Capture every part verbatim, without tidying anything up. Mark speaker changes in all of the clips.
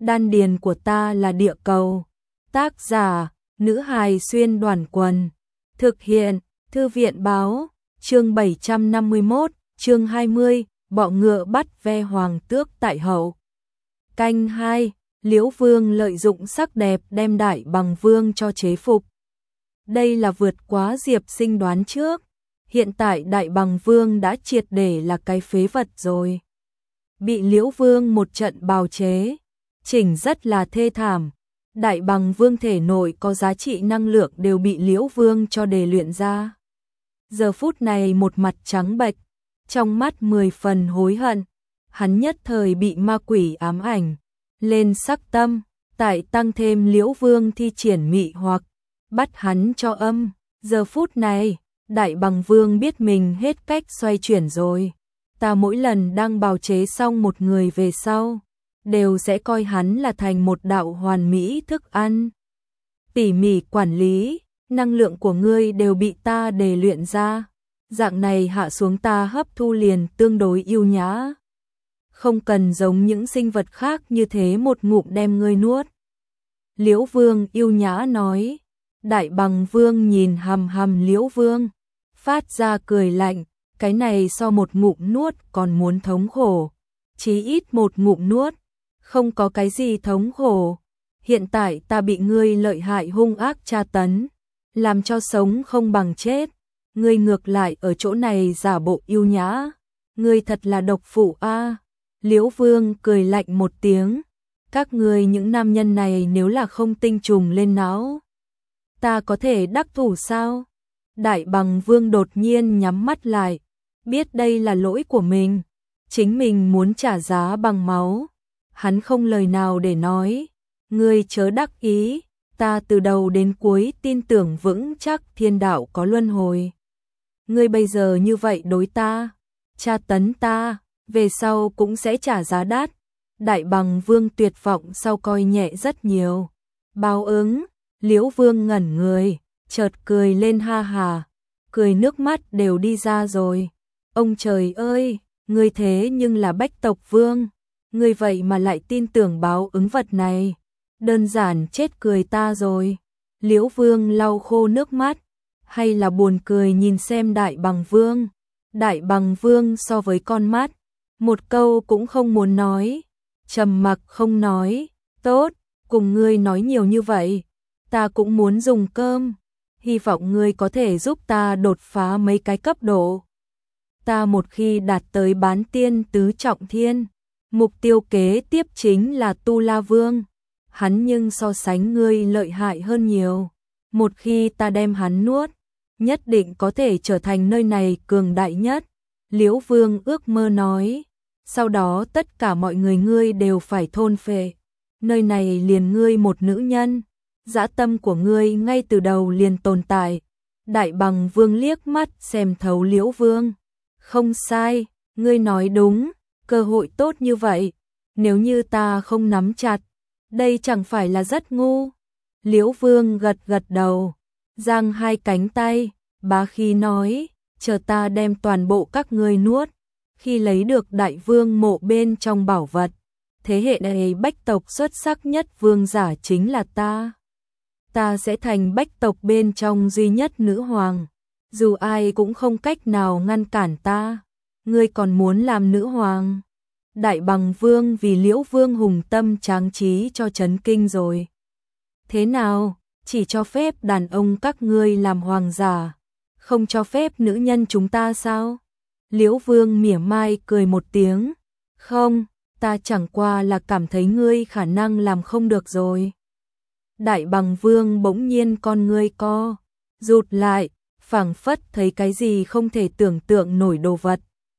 Speaker 1: Đan điền của ta là địa cầu. Tác giả, nữ hài xuyên đoàn quần. Thực hiện, thư viện báo, chương bảy trăm năm mươi mốt, chương hai mươi, bọ ngựa bắt ve hoàng tước tại hậu. Canh hai, Liễu Vương lợi dụng sắc đẹp đem Đại Bằng Vương cho chế phục. Đây là vượt quá Diệp Sinh đoán trước. Hiện tại Đại Bằng Vương đã triệt để là cái phế vật rồi. Bị Liễu Vương một trận bào chế, chỉnh rất là thê thảm. Đại Bằng Vương thể nội có giá trị năng lượng đều bị Liễu Vương cho đề luyện ra. Giờ phút này một mặt trắng bệch, trong mắt mười phần hối hận. Hắn nhất thời bị ma quỷ ám ảnh, lên sắc tâm, tại tăng thêm Liễu Vương thi triển mị hoặc, bắt hắn cho âm. Giờ phút này, Đại Bằng Vương biết mình hết cách xoay chuyển rồi. Ta mỗi lần đang bào chế xong một người về sau, đều sẽ coi hắn là thành một đạo hoàn mỹ thức ăn. Tỉ mỉ quản lý, năng lượng của ngươi đều bị ta đề luyện ra. Dạng này hạ xuống ta hấp thu liền tương đối yêu nhã. Không cần giống những sinh vật khác như thế một ngụm đem ngươi nuốt. Liễu Vương yêu nhã nói. Đại Bằng Vương nhìn hằm hằm Liễu Vương, phát ra cười lạnh, cái này so một ngụm nuốt còn muốn thống khổ. Chí ít một ngụm nuốt, không có cái gì thống khổ. Hiện tại ta bị ngươi lợi hại hung ác tra tấn, làm cho sống không bằng chết. Ngươi ngược lại ở chỗ này giả bộ yêu nhã, ngươi thật là độc phụ a. À. Liễu Vương cười lạnh một tiếng, các ngươi những nam nhân này nếu là không tinh trùng lên não, ta có thể đắc thủ sao? Đại Bằng Vương đột nhiên nhắm mắt lại, biết đây là lỗi của mình, chính mình muốn trả giá bằng máu. Hắn không lời nào để nói, ngươi chớ đắc ý, ta từ đầu đến cuối tin tưởng vững chắc thiên đạo có luân hồi. Ngươi bây giờ như vậy đối ta, tra tấn ta, về sau cũng sẽ trả giá đắt. Đại Bằng Vương tuyệt vọng sau coi nhẹ rất nhiều. Báo ứng, Liễu Vương ngẩn người, chợt cười lên ha hà, cười nước mắt đều đi ra rồi. Ông trời ơi, ngươi thế nhưng là Bách tộc Vương, ngươi vậy mà lại tin tưởng báo ứng vật này, đơn giản chết cười ta rồi. Liễu Vương lau khô nước mắt, hay là buồn cười nhìn xem Đại Bằng Vương. Đại Bằng Vương so với con mắt, một câu cũng không muốn nói, trầm mặc không nói. Tốt, cùng ngươi nói nhiều như vậy, ta cũng muốn dùng cơm, hy vọng ngươi có thể giúp ta đột phá mấy cái cấp độ. Ta một khi đạt tới bán tiên tứ trọng thiên, mục tiêu kế tiếp chính là Tu La Vương. Hắn nhưng so sánh ngươi lợi hại hơn nhiều. Một khi ta đem hắn nuốt, nhất định có thể trở thành nơi này cường đại nhất. Liễu Vương ước mơ nói. Sau đó tất cả mọi người ngươi đều phải thôn phệ. Nơi này liền ngươi một nữ nhân. Dã tâm của ngươi ngay từ đầu liền tồn tại. Đại Bằng Vương liếc mắt xem thấu Liễu Vương. Không sai, ngươi nói đúng, cơ hội tốt như vậy, nếu như ta không nắm chặt, đây chẳng phải là rất ngu. Liễu Vương gật gật đầu, giang hai cánh tay, bá khí nói, chờ ta đem toàn bộ các ngươi nuốt, khi lấy được Đại Vương mộ bên trong bảo vật, thế hệ này Bách tộc xuất sắc nhất vương giả chính là ta. Ta sẽ thành Bách tộc bên trong duy nhất nữ hoàng, dù ai cũng không cách nào ngăn cản ta. Ngươi còn muốn làm nữ hoàng? Đại Bằng Vương vì Liễu Vương hùng tâm tráng trí cho chấn kinh rồi. Thế nào, chỉ cho phép đàn ông các ngươi làm hoàng giả, không cho phép nữ nhân chúng ta sao? Liễu Vương mỉa mai cười một tiếng. Không, ta chẳng qua là cảm thấy ngươi khả năng làm không được rồi. Đại Bằng Vương bỗng nhiên con ngươi co rụt lại, phảng phất thấy cái gì không thể tưởng tượng nổi đồ vật.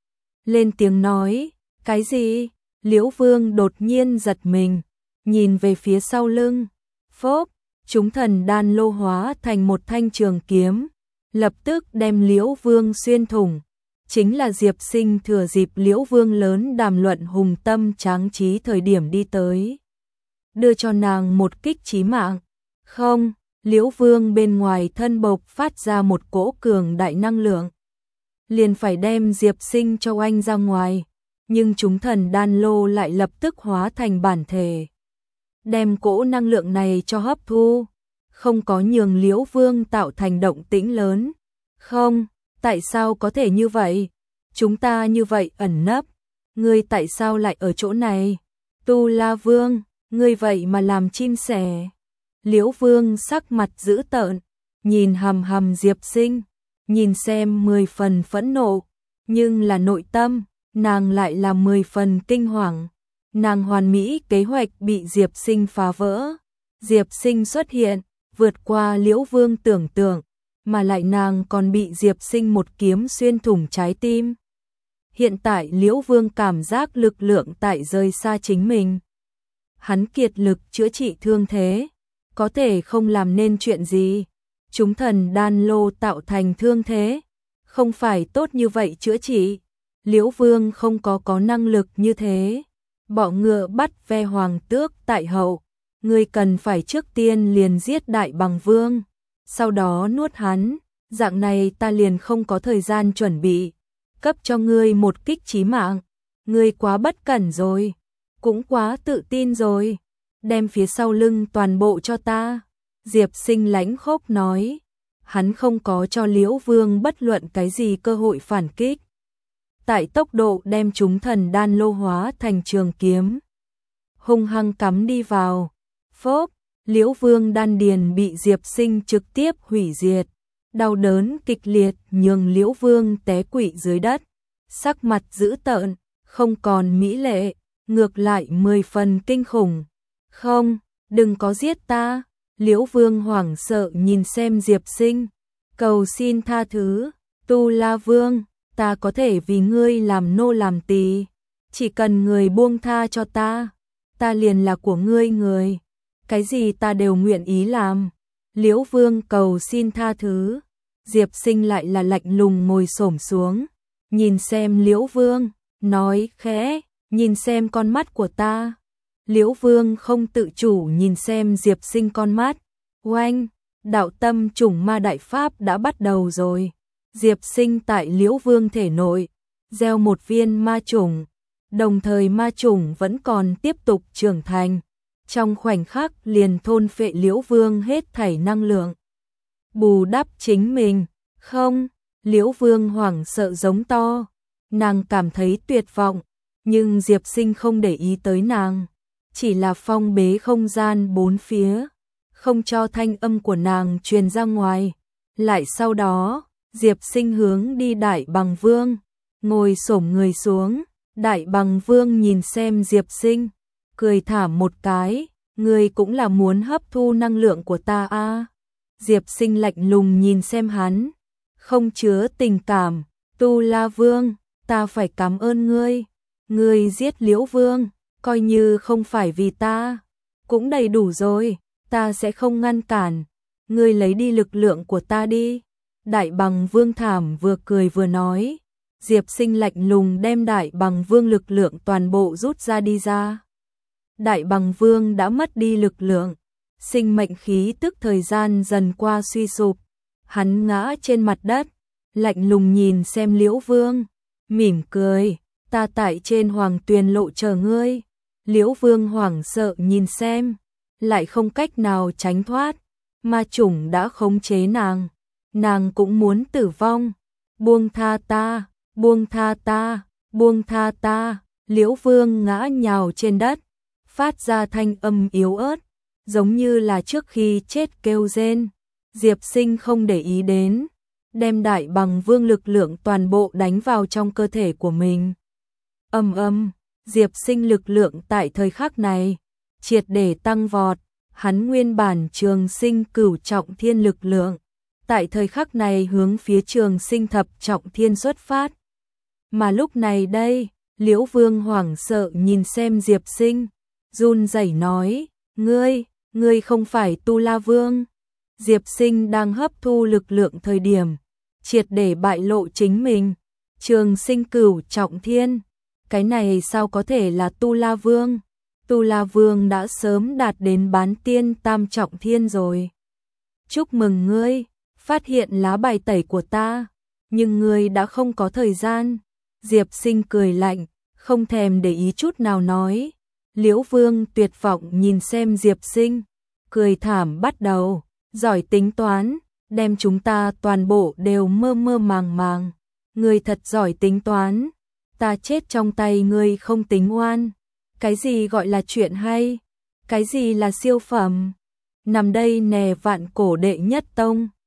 Speaker 1: Lên tiếng nói, cái gì? Liễu Vương đột nhiên giật mình, nhìn về phía sau lưng. Phốp, chúng thần đan lô hóa thành một thanh trường kiếm, lập tức đem Liễu Vương xuyên thủng. Chính là Diệp Sinh thừa dịp Liễu Vương lớn đàm luận hùng tâm tráng trí thời điểm đi tới, đưa cho nàng một kích chí mạng. Không, Liễu Vương bên ngoài thân bộc phát ra một cỗ cường đại năng lượng, liền phải đem Diệp Sinh cho oanh ra ngoài, nhưng chúng thần đan lô lại lập tức hóa thành bản thể. đem cỗ năng lượng này cho hấp thu, không có nhường Liễu Vương tạo thành động tĩnh lớn. Không, tại sao có thể như vậy? Chúng ta như vậy ẩn nấp, ngươi tại sao lại ở chỗ này? Tu La Vương, ngươi vậy mà làm chim sẻ. Liễu Vương sắc mặt dữ tợn, nhìn hằm hằm Diệp Sinh, nhìn xem mười phần phẫn nộ, nhưng là nội tâm, nàng lại là mười phần kinh hoàng. Nàng hoàn mỹ kế hoạch bị Diệp Sinh phá vỡ. Diệp Sinh xuất hiện, vượt qua Liễu Vương tưởng tượng, mà lại nàng còn bị Diệp Sinh một kiếm xuyên thủng trái tim. Hiện tại Liễu Vương cảm giác lực lượng tại rời xa chính mình. Hắn kiệt lực chữa trị thương thế, có thể không làm nên chuyện gì. Chúng thần đan lô tạo thành thương thế, không phải tốt như vậy chữa trị. Liễu Vương không có có năng lực như thế. Bọ ngựa bắt ve hoàng tước tại hậu, ngươi cần phải trước tiên liền giết Đại Bằng Vương, sau đó nuốt hắn, dạng này ta liền không có thời gian chuẩn bị, cấp cho ngươi một kích chí mạng. Ngươi quá bất cẩn rồi, cũng quá tự tin rồi, đem phía sau lưng toàn bộ cho ta. Diệp Sinh lãnh khốc nói, hắn không có cho Liễu Vương bất luận cái gì cơ hội phản kích. Tại tốc độ đem chúng thần đan lô hóa thành trường kiếm, hung hăng cắm đi vào. Phốp, Liễu Vương đan điền bị Diệp Sinh trực tiếp hủy diệt, đau đớn kịch liệt nhường Liễu Vương té quỵ dưới đất, sắc mặt dữ tợn, không còn mỹ lệ, ngược lại mười phần kinh khủng. Không, đừng có giết ta. Liễu Vương hoảng sợ nhìn xem Diệp Sinh, cầu xin tha thứ. Tu La Vương, ta có thể vì ngươi làm nô làm tỳ, chỉ cần người buông tha cho ta, ta liền là của ngươi người, cái gì ta đều nguyện ý làm. Liễu Vương cầu xin tha thứ. Diệp Sinh lại là lạnh lùng ngồi xổm xuống, nhìn xem Liễu Vương, nói khẽ, nhìn xem con mắt của ta. Liễu Vương không tự chủ nhìn xem Diệp Sinh con mắt. Oanh, đạo tâm trùng ma đại pháp đã bắt đầu rồi. Diệp Sinh tại Liễu Vương thể nội gieo một viên ma trùng, đồng thời ma trùng vẫn còn tiếp tục trưởng thành, trong khoảnh khắc liền thôn phệ Liễu Vương hết thảy năng lượng, bù đắp chính mình. Không, Liễu Vương hoảng sợ giống to, nàng cảm thấy tuyệt vọng, nhưng Diệp Sinh không để ý tới nàng, chỉ là phong bế không gian bốn phía, không cho thanh âm của nàng truyền ra ngoài. Lại sau đó, Diệp Sinh hướng đi Đại Bằng Vương, ngồi xổm người xuống. Đại Bằng Vương nhìn xem Diệp Sinh, cười thả một cái, ngươi cũng là muốn hấp thu năng lượng của ta à? Diệp Sinh lạnh lùng nhìn xem hắn, không chứa tình cảm. Tu La Vương, ta phải cảm ơn ngươi, ngươi giết Liễu Vương, coi như không phải vì ta, cũng đầy đủ rồi, ta sẽ không ngăn cản, ngươi lấy đi lực lượng của ta đi. Đại Bằng Vương thảm vừa cười vừa nói. Diệp Sinh lạnh lùng đem Đại Bằng Vương lực lượng toàn bộ rút ra đi ra. Đại Bằng Vương đã mất đi lực lượng, sinh mệnh khí tức thời gian dần qua suy sụp, hắn ngã trên mặt đất, lạnh lùng nhìn xem Liễu Vương, mỉm cười, ta tại trên Hoàng Tuyền lộ chờ ngươi. Liễu Vương hoảng sợ nhìn xem, lại không cách nào tránh thoát, ma chủng đã khống chế nàng, nàng cũng muốn tử vong. Buông tha ta, buông tha ta, buông tha ta. Liễu Vương ngã nhào trên đất, phát ra thanh âm yếu ớt, giống như là trước khi chết kêu rên. Diệp Sinh không để ý đến, đem Đại Bằng Vương lực lượng toàn bộ đánh vào trong cơ thể của mình. Ầm ầm, Diệp Sinh lực lượng tại thời khắc này triệt để tăng vọt, hắn nguyên bản Trường Sinh cửu trọng thiên lực lượng, tại thời khắc này hướng phía Trường Sinh thập trọng thiên xuất phát. Mà lúc này đây, Liễu Vương hoảng sợ nhìn xem Diệp Sinh, run rẩy nói, ngươi, ngươi không phải Tu La Vương. Diệp Sinh đang hấp thu lực lượng thời điểm, triệt để bại lộ chính mình. Trường Sinh cửu trọng thiên, cái này sao có thể là Tu La Vương? Tu La Vương đã sớm đạt đến bán tiên tam trọng thiên rồi. Chúc mừng ngươi, phát hiện lá bài tẩy của ta, nhưng ngươi đã không có thời gian. Diệp Sinh cười lạnh, không thèm để ý chút nào nói, Liễu Vương tuyệt vọng nhìn xem Diệp Sinh, cười thảm bắt đầu, giỏi tính toán, đem chúng ta toàn bộ đều mơ mơ màng màng. Ngươi thật giỏi tính toán, ta chết trong tay ngươi không tính oan. Cái gì gọi là chuyện hay? Cái gì là siêu phẩm? Nằm đây nè vạn cổ đệ nhất tông.